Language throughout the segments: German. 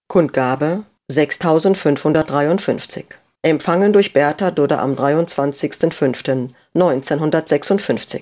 Kundgabe 6553. Empfangen durch Bertha Dudde am 23.05.1956.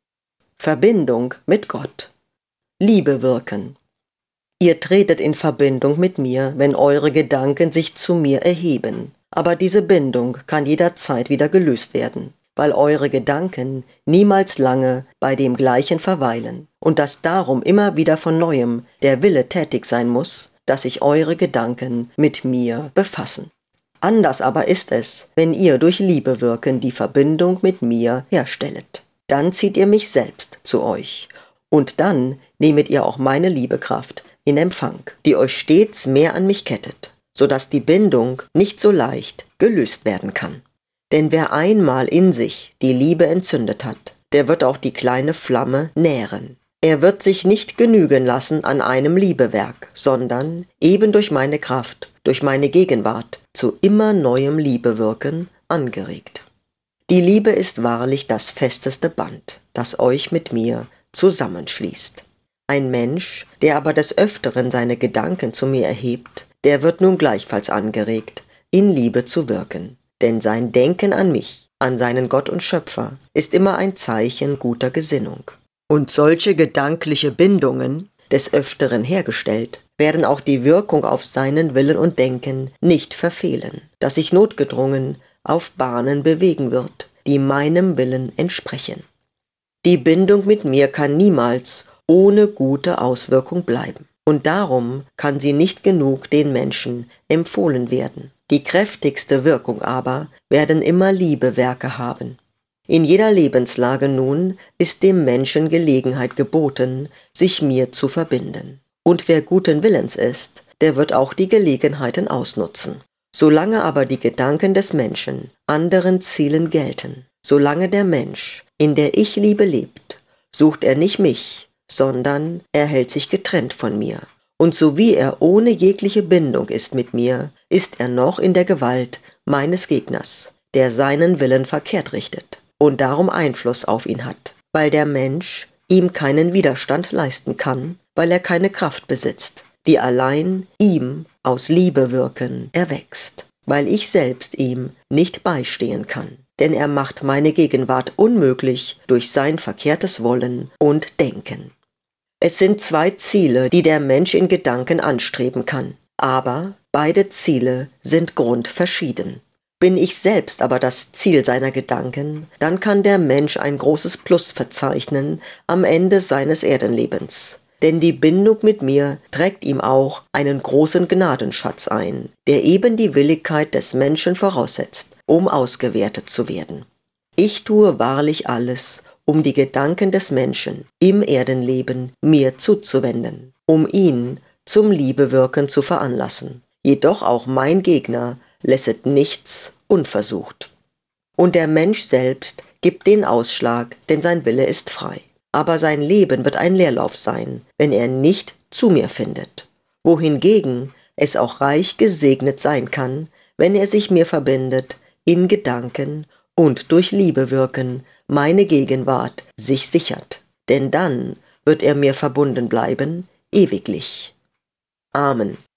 Verbindung mit Gott. Liebe wirken. Ihr tretet in Verbindung mit mir, wenn eure Gedanken sich zu mir erheben. Aber diese Bindung kann jederzeit wieder gelöst werden, weil eure Gedanken niemals lange bei dem Gleichen verweilen und dass darum immer wieder von Neuem der Wille tätig sein muss, dass sich eure Gedanken mit mir befassen. Anders aber ist es, wenn ihr durch Liebe wirken die Verbindung mit mir herstellet. Dann zieht ihr mich selbst zu euch und dann nehmet ihr auch meine Liebekraft in Empfang, die euch stets mehr an mich kettet, sodass die Bindung nicht so leicht gelöst werden kann. Denn wer einmal in sich die Liebe entzündet hat, der wird auch die kleine Flamme nähren. Er wird sich nicht genügen lassen an einem Liebewerk, sondern eben durch meine Kraft, durch meine Gegenwart zu immer neuem Liebewirken angeregt. Die Liebe ist wahrlich das festeste Band, das euch mit mir zusammenschließt. Ein Mensch, der aber des Öfteren seine Gedanken zu mir erhebt, der wird nun gleichfalls angeregt, in Liebe zu wirken. Denn sein Denken an mich, an seinen Gott und Schöpfer, ist immer ein Zeichen guter Gesinnung. Und solche gedankliche Bindungen, des Öfteren hergestellt, werden auch die Wirkung auf seinen Willen und Denken nicht verfehlen, dass sich notgedrungen auf Bahnen bewegen wird, die meinem Willen entsprechen. Die Bindung mit mir kann niemals ohne gute Auswirkung bleiben. Und darum kann sie nicht genug den Menschen empfohlen werden. Die kräftigste Wirkung aber werden immer Liebewerke haben. In jeder Lebenslage nun ist dem Menschen Gelegenheit geboten, sich mir zu verbinden. Und wer guten Willens ist, der wird auch die Gelegenheiten ausnutzen. Solange aber die Gedanken des Menschen anderen Zielen gelten, solange der Mensch in der Ich-Liebe lebt, sucht er nicht mich, sondern er hält sich getrennt von mir. Und so wie er ohne jegliche Bindung ist mit mir, ist er noch in der Gewalt meines Gegners, der seinen Willen verkehrt richtet und darum Einfluss auf ihn hat, weil der Mensch ihm keinen Widerstand leisten kann, weil er keine Kraft besitzt, die allein ihm aus Liebe wirken erwächst, weil ich selbst ihm nicht beistehen kann, denn er macht meine Gegenwart unmöglich durch sein verkehrtes Wollen und Denken. Es sind zwei Ziele, die der Mensch in Gedanken anstreben kann, aber beide Ziele sind grundverschieden. Bin ich selbst aber das Ziel seiner Gedanken, dann kann der Mensch ein großes Plus verzeichnen am Ende seines Erdenlebens. Denn die Bindung mit mir trägt ihm auch einen großen Gnadenschatz ein, der eben die Willigkeit des Menschen voraussetzt, um ausgewertet zu werden. Ich tue wahrlich alles, um die Gedanken des Menschen im Erdenleben mir zuzuwenden, um ihn zum Liebewirken zu veranlassen. Jedoch auch mein Gegner lässet nichts unversucht. Und der Mensch selbst gibt den Ausschlag, denn sein Wille ist frei. Aber sein Leben wird ein Leerlauf sein, wenn er nicht zu mir findet. Wohingegen es auch reich gesegnet sein kann, wenn er sich mir verbindet, in Gedanken und durch Liebe wirken, meine Gegenwart sich sichert. Denn dann wird er mir verbunden bleiben, ewiglich. Amen.